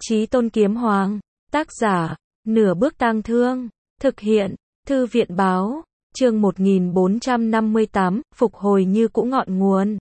Chí Tôn Kiếm Hoàng, tác giả, Nửa Bước Tang Thương, thực hiện, Thư viện báo, chương 1458, phục hồi như cũ ngọn nguồn.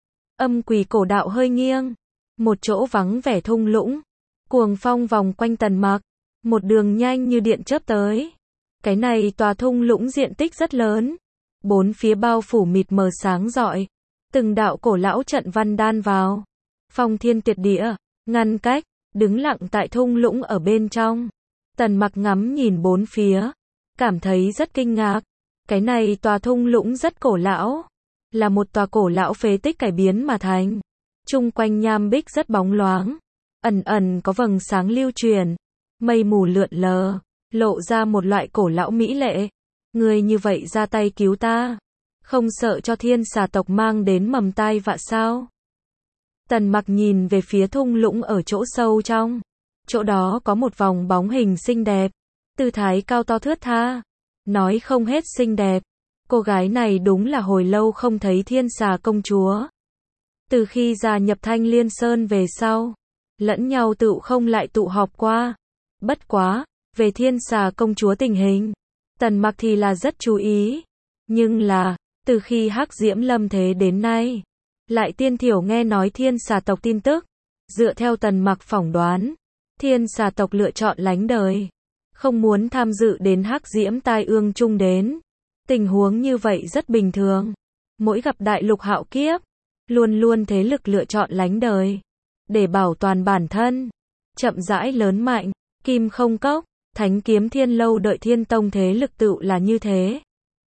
Âm quỷ cổ đạo hơi nghiêng, một chỗ vắng vẻ thung lũng, cuồng phong vòng quanh Tần Mặc, một đường nhanh như điện chớp tới. Cái này tòa thung lũng diện tích rất lớn, bốn phía bao phủ mịt mờ sáng rọi, từng đạo cổ lão trận văn đan vào, phong thiên tuyệt địa, ngăn cách, đứng lặng tại thung lũng ở bên trong. Tần Mặc ngắm nhìn bốn phía, cảm thấy rất kinh ngạc. Cái này tòa thung lũng rất cổ lão, là một tòa cổ lão phế tích cải biến mà thành. Chung quanh nham bích rất bóng loáng, ẩn ẩn có vầng sáng lưu truyền, mây mù lượn lờ, lộ ra một loại cổ lão mỹ lệ. Ngươi như vậy ra tay cứu ta, không sợ cho thiên xà tộc mang đến mầm tai vạ sao? Tần Mặc nhìn về phía thung lũng ở chỗ sâu trong. Chỗ đó có một vòng bóng hình xinh đẹp, tư thái cao to thướt tha, nói không hết xinh đẹp. Cô gái này đúng là hồi lâu không thấy thiên xà công chúa. Từ khi gia nhập Thanh Liên Sơn về sau, lẫn nhau tựu không lại tụ họp qua. Bất quá, về thiên xà công chúa tình hình, Tần Mặc thì là rất chú ý. Nhưng là, từ khi Hắc Diễm lâm thế đến nay, lại tiên thiểu nghe nói thiên xà tộc tin tức. Dựa theo Tần Mặc phỏng đoán, thiên xà tộc lựa chọn lánh đời, không muốn tham dự đến Hắc Diễm tai ương chung đến. Tình huống như vậy rất bình thường. Mỗi gặp đại lục hạo kiếp, luôn luôn thế lực lựa chọn lánh đời, để bảo toàn bản thân, chậm rãi lớn mạnh. Kim Không Cốc, Thánh Kiếm Thiên Lâu đợi Thiên Tông thế lực tựu là như thế.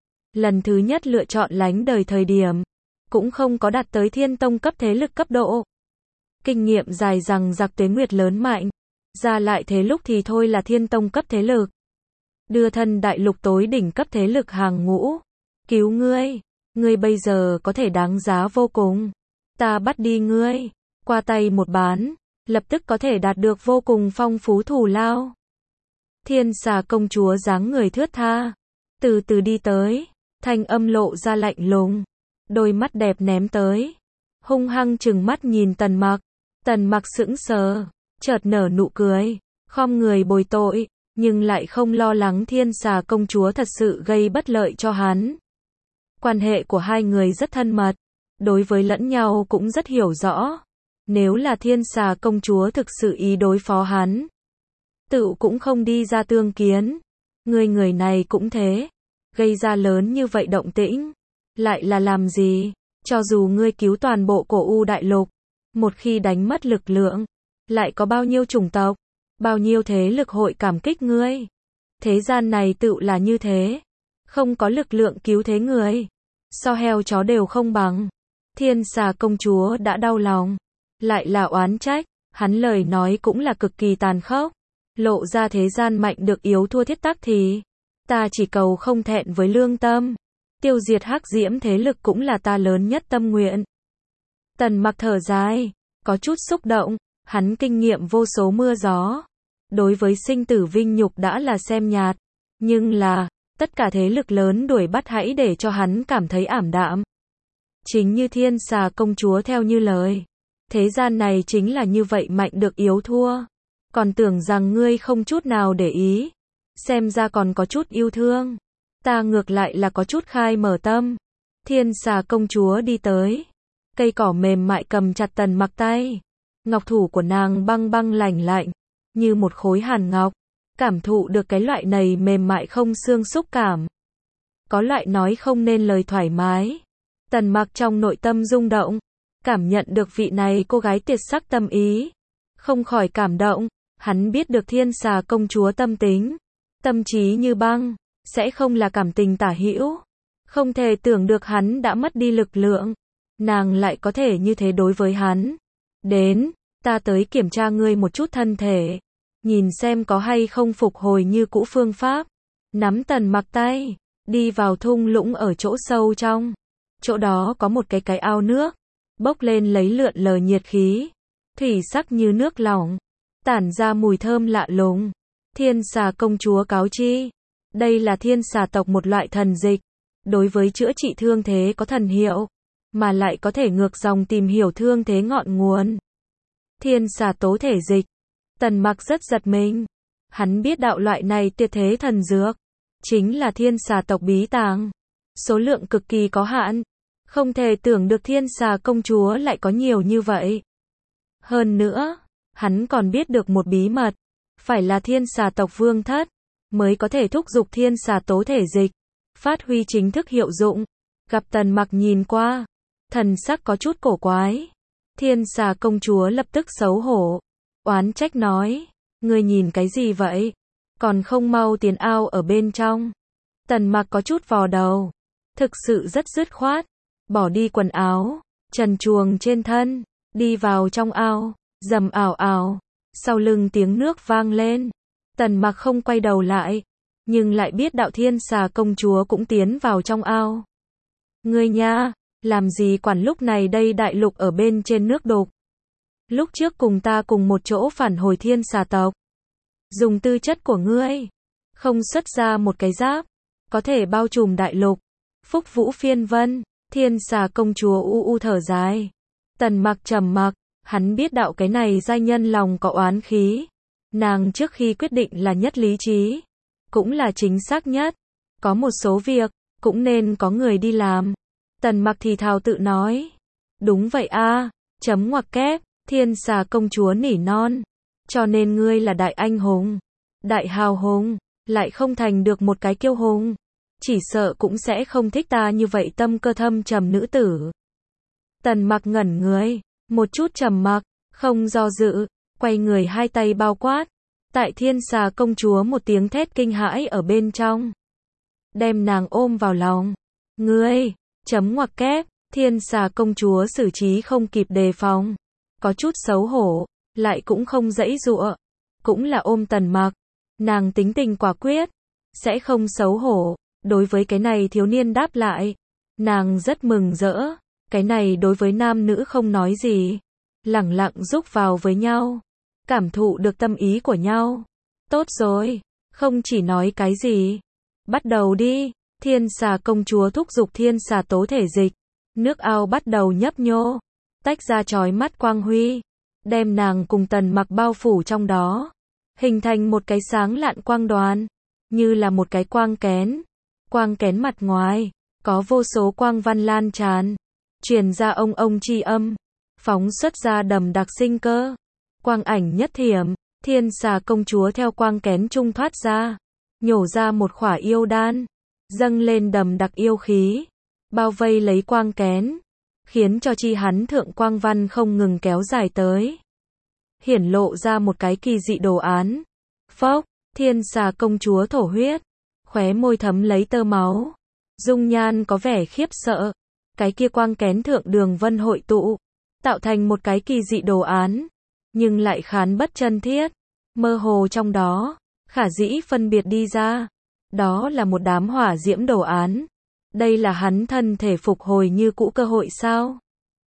Lần thứ nhất lựa chọn lánh đời thời điểm, cũng không có đạt tới Thiên Tông cấp thế lực cấp độ. Kinh nghiệm dài rằng giặc tuế nguyệt lớn mạnh, ra lại thế lúc thì thôi là Thiên Tông cấp thế lực. Đưa thân đại lục tối đỉnh cấp thế lực hàng ngũ. Cứu ngươi, ngươi bây giờ có thể đáng giá vô cùng. Ta bắt đi ngươi, qua tay một bán, lập tức có thể đạt được vô cùng phong phú thù lao. Thiên xà công chúa dáng người thướt tha, từ từ đi tới, thanh âm lộ ra lạnh lùng, đôi mắt đẹp ném tới, hung hăng trừng mắt nhìn Tần Mặc. Tần Mặc sững sờ, chợt nở nụ cười, khom người bồi tội, nhưng lại không lo lắng thiên xà công chúa thật sự gây bất lợi cho hắn. Quan hệ của hai người rất thân mật, đối với lẫn nhau cũng rất hiểu rõ. Nếu là thiên xà công chúa thực sự ý đối phó hắn, tự cũng không đi ra tương kiến. Người này cũng thế, gây ra lớn như vậy động tĩnh, lại là làm gì? Cho dù ngươi cứu toàn bộ cổ U đại lục, một khi đánh mất lực lượng, lại có bao nhiêu chủng tộc, bao nhiêu thế lực hội cảm kích ngươi. Thế gian này tựu là như thế, không có lực lượng cứu thế người, so heo chó đều không bằng. Thiên xà công chúa đã đau lòng, lại là oán trách, hắn lời nói cũng là cực kỳ tàn khốc, lộ ra thế gian mạnh được yếu thua thiết tắc thì, ta chỉ cầu không thẹn với lương tâm, tiêu diệt Hắc Diễm thế lực cũng là ta lớn nhất tâm nguyện. Tần Mặc thở dài, có chút xúc động, hắn kinh nghiệm vô số mưa gió, đối với sinh tử vinh nhục đã là xem nhạt, nhưng là, tất cả thế lực lớn đuổi bắt hãy để cho hắn cảm thấy ảm đạm. Chính như thiên xà công chúa theo như lời, thế gian này chính là như vậy mạnh được yếu thua, còn tưởng rằng ngươi không chút nào để ý, xem ra còn có chút yêu thương, ta ngược lại là có chút khai mở tâm. Thiên xà công chúa đi tới, cây cỏ mềm mại cầm chặt Tần Mặc tay, ngọc thủ của nàng băng băng lạnh lạnh, như một khối hàn ngọc, cảm thụ được cái loại này mềm mại không xương xúc cảm. Có loại nói không nên lời thoải mái. Tần Mặc trong nội tâm rung động, cảm nhận được vị này cô gái tuyệt sắc tâm ý, không khỏi cảm động. Hắn biết được thiên xà công chúa tâm tính, tâm trí như băng, sẽ không là cảm tình tả hữu. Không thể tưởng được hắn đã mất đi lực lượng, nàng lại có thể như thế đối với hắn. Đến, ta tới kiểm tra ngươi một chút thân thể, nhìn xem có hay không phục hồi như cũ phương pháp. Nắm Tần Mặc tay, đi vào thung lũng ở chỗ sâu trong. Chỗ đó có một cái ao nước, bốc lên lấy lượn lờ nhiệt khí, thủy sắc như nước lỏng, tản ra mùi thơm lạ lùng. Thiên xà công chúa cáo chi, đây là thiên xà tộc một loại thần dịch, đối với chữa trị thương thế có thần hiệu, mà lại có thể ngược dòng tìm hiểu thương thế ngọn nguồn. Thiên xà tố thể dịch, Tần Mặc rất giật mình. Hắn biết đạo loại này tuyệt thế thần dược, chính là thiên xà tộc bí tàng. Số lượng cực kỳ có hạn. Không thể tưởng được thiên xà công chúa lại có nhiều như vậy. Hơn nữa, hắn còn biết được một bí mật. Phải là thiên xà tộc vương thất, mới có thể thúc giục thiên xà tố thể dịch, phát huy chính thức hiệu dụng. Gặp Tần Mặc nhìn qua, thần sắc có chút cổ quái. Thiên xà công chúa lập tức xấu hổ, oán trách nói, ngươi nhìn cái gì vậy? Còn không mau tiến ao ở bên trong. Tần Mặc có chút vò đầu, thực sự rất dứt khoát, bỏ đi quần áo, trần truồng trên thân, đi vào trong ao, rầm ào ào, sau lưng tiếng nước vang lên. Tần Mặc không quay đầu lại, nhưng lại biết đạo thiên xà công chúa cũng tiến vào trong ao. Ngươi nha, làm gì quản lúc này đây đại lục ở bên trên nước đục. Lúc trước cùng ta cùng một chỗ phản hồi thiên xà tộc. Dùng tư chất của ngươi, không xuất ra một cái giáp, có thể bao trùm đại lục. Phúc vũ phiên vân, thiên xà công chúa u thở dài. Tần Mặc trầm mặc, hắn biết đạo cái này giai nhân lòng có oán khí. Nàng trước khi quyết định là nhất lý trí, cũng là chính xác nhất. Có một số việc, cũng nên có người đi làm. Tần Mặc thì thào tự nói. Đúng vậy a, chấm ngoặc kép, thiên xà công chúa nỉ non. Cho nên ngươi là đại anh hùng, đại hào hùng, lại không thành được một cái kiêu hùng. Chỉ sợ cũng sẽ không thích ta như vậy tâm cơ thâm trầm nữ tử. Tần Mặc ngẩn người, một chút trầm mặc, không do dự, quay người hai tay bao quát. Tại thiên xà công chúa một tiếng thét kinh hãi ở bên trong, đem nàng ôm vào lòng. Ngươi, chấm ngoặc kép, thiên xà công chúa xử trí không kịp đề phòng, có chút xấu hổ, lại cũng không giãy giụa, cũng là ôm Tần Mặc. Nàng tính tình quả quyết, sẽ không xấu hổ. Đối với cái này thiếu niên đáp lại, nàng rất mừng rỡ. Cái này đối với nam nữ không nói gì, lẳng lặng rúc vào với nhau, cảm thụ được tâm ý của nhau. Tốt rồi, không chỉ nói cái gì, bắt đầu đi. Thiên xà công chúa thúc giục thiên xà tố thể dịch, nước ao bắt đầu nhấp nhô, tách ra chói mắt quang huy, đem nàng cùng Tần Mặc bao phủ trong đó, hình thành một cái sáng lạn quang đoàn, như là một cái quang kén. Quang kén mặt ngoài, có vô số quang văn lan tràn, truyền ra ông chi âm, phóng xuất ra đầm đặc sinh cơ. Quang ảnh nhất thiểm, thiên xà công chúa theo quang kén trung thoát ra, nhổ ra một khỏa yêu đan, dâng lên đầm đặc yêu khí, bao vây lấy quang kén, khiến cho chi hắn thượng quang văn không ngừng kéo dài tới, hiển lộ ra một cái kỳ dị đồ án. Phốc, thiên xà công chúa thổ huyết, khóe môi thấm lấy tơ máu, dung nhan có vẻ khiếp sợ. Cái kia quang kén thượng đường vân hội tụ, tạo thành một cái kỳ dị đồ án, nhưng lại khán bất chân thiết, mơ hồ trong đó, khả dĩ phân biệt đi ra, đó là một đám hỏa diễm đồ án. Đây là hắn thân thể phục hồi như cũ cơ hội sao?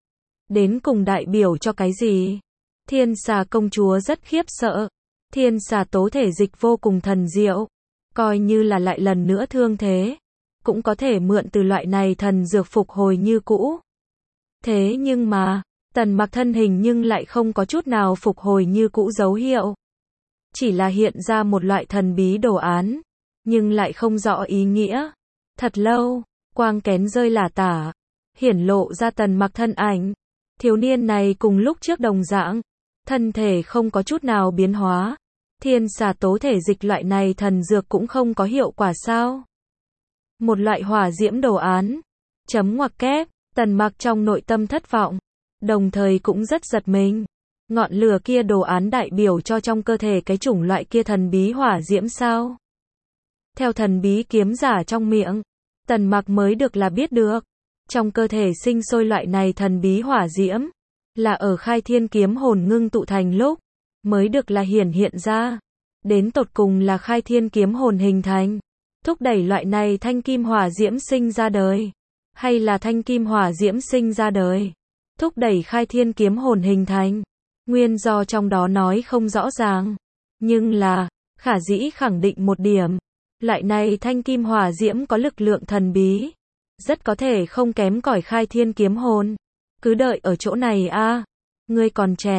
Đến cùng đại biểu cho cái gì? Thiên xà công chúa rất khiếp sợ. Thiên xà tố thể dịch vô cùng thần diệu, coi như là lại lần nữa thương thế, cũng có thể mượn từ loại này thần dược phục hồi như cũ. Thế nhưng mà, Tần Mặc thân hình nhưng lại không có chút nào phục hồi như cũ dấu hiệu. Chỉ là hiện ra một loại thần bí đồ án, nhưng lại không rõ ý nghĩa. Thật lâu, quang kén rơi lả tả, hiển lộ ra Tần Mặc thân ảnh. Thiếu niên này cùng lúc trước đồng dạng, thân thể không có chút nào biến hóa. Thiên xà tố thể dịch loại này thần dược cũng không có hiệu quả sao? Một loại hỏa diễm đồ án. Chấm ngoặc kép, Tần Mặc trong nội tâm thất vọng, đồng thời cũng rất giật mình. Ngọn lửa kia đồ án đại biểu cho trong cơ thể cái chủng loại kia thần bí hỏa diễm sao? Theo thần bí kiếm giả trong miệng, Tần Mặc mới được là biết được, trong cơ thể sinh sôi loại này thần bí hỏa diễm, là ở khai thiên kiếm hồn ngưng tụ thành lúc, mới được là hiển hiện ra. Đến tột cùng là khai thiên kiếm hồn hình thành, thúc đẩy loại này thanh kim hỏa diễm sinh ra đời, hay là thanh kim hỏa diễm sinh ra đời, thúc đẩy khai thiên kiếm hồn hình thành. Nguyên do trong đó nói không rõ ràng, nhưng là, khả dĩ khẳng định một điểm, loại này thanh kim hỏa diễm có lực lượng thần bí, rất có thể không kém cỏi khai thiên kiếm hồn. Cứ đợi ở chỗ này a, ngươi còn trẻ,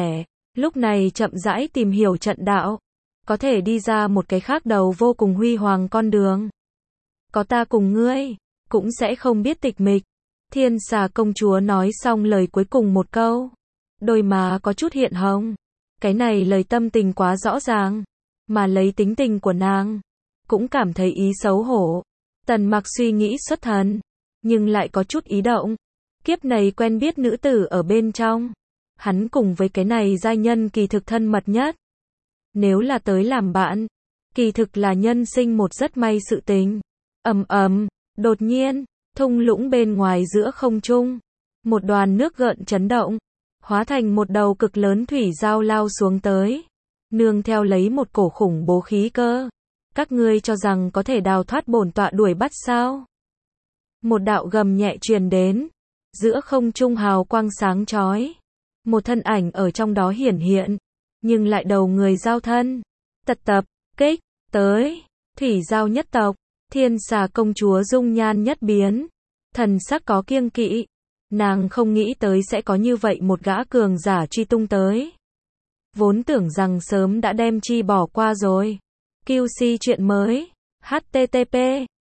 Lúc này chậm rãi tìm hiểu trận đạo, có thể đi ra một cái khác đầu vô cùng huy hoàng con đường. Có ta cùng ngươi, cũng sẽ không biết tịch mịch. Thiên Xà công chúa nói xong lời cuối cùng một câu, đôi má có chút hiện hồng. Cái này lời tâm tình quá rõ ràng, mà lấy tính tình của nàng, cũng cảm thấy ý xấu hổ. Tần Mặc suy nghĩ xuất thần, nhưng lại có chút ý động. Kiếp này quen biết nữ tử ở bên trong, hắn cùng với cái này giai nhân kỳ thực thân mật nhất. Nếu là tới làm bạn, kỳ thực là nhân sinh một rất may sự tình. Ầm ầm, đột nhiên, thung lũng bên ngoài giữa không trung, một đoàn nước gợn chấn động, hóa thành một đầu cực lớn thủy giao lao xuống tới, nương theo lấy một cổ khủng bố khí cơ. Các ngươi cho rằng có thể đào thoát bổn tọa đuổi bắt sao? Một đạo gầm nhẹ truyền đến, giữa không trung hào quang sáng chói, một thân ảnh ở trong đó hiển hiện, nhưng lại đầu người giao thân. Tập kích tới, thủy giao nhất tộc. Thiên Xà công chúa dung nhan nhất biến, thần sắc có kiêng kỵ. Nàng không nghĩ tới sẽ có như vậy một gã cường giả truy tung tới. Vốn tưởng rằng sớm đã đem chi bỏ qua rồi. QC chuyện mới. http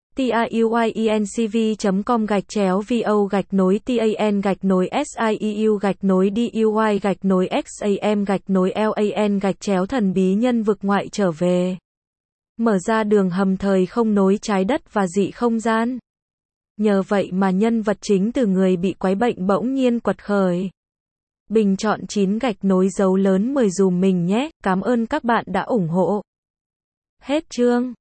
tiuyencv.com/sieu-duy-duy-xam-lan-thần bí nhân vực ngoại trở về. Mở ra đường hầm thời không nối trái đất và dị không gian. Nhờ vậy mà nhân vật chính từ người bị quái bệnh bỗng nhiên quật khởi. Bình chọn 9 gạch nối dấu lớn 10 dùm mình nhé. Cảm ơn các bạn đã ủng hộ. Hết chương.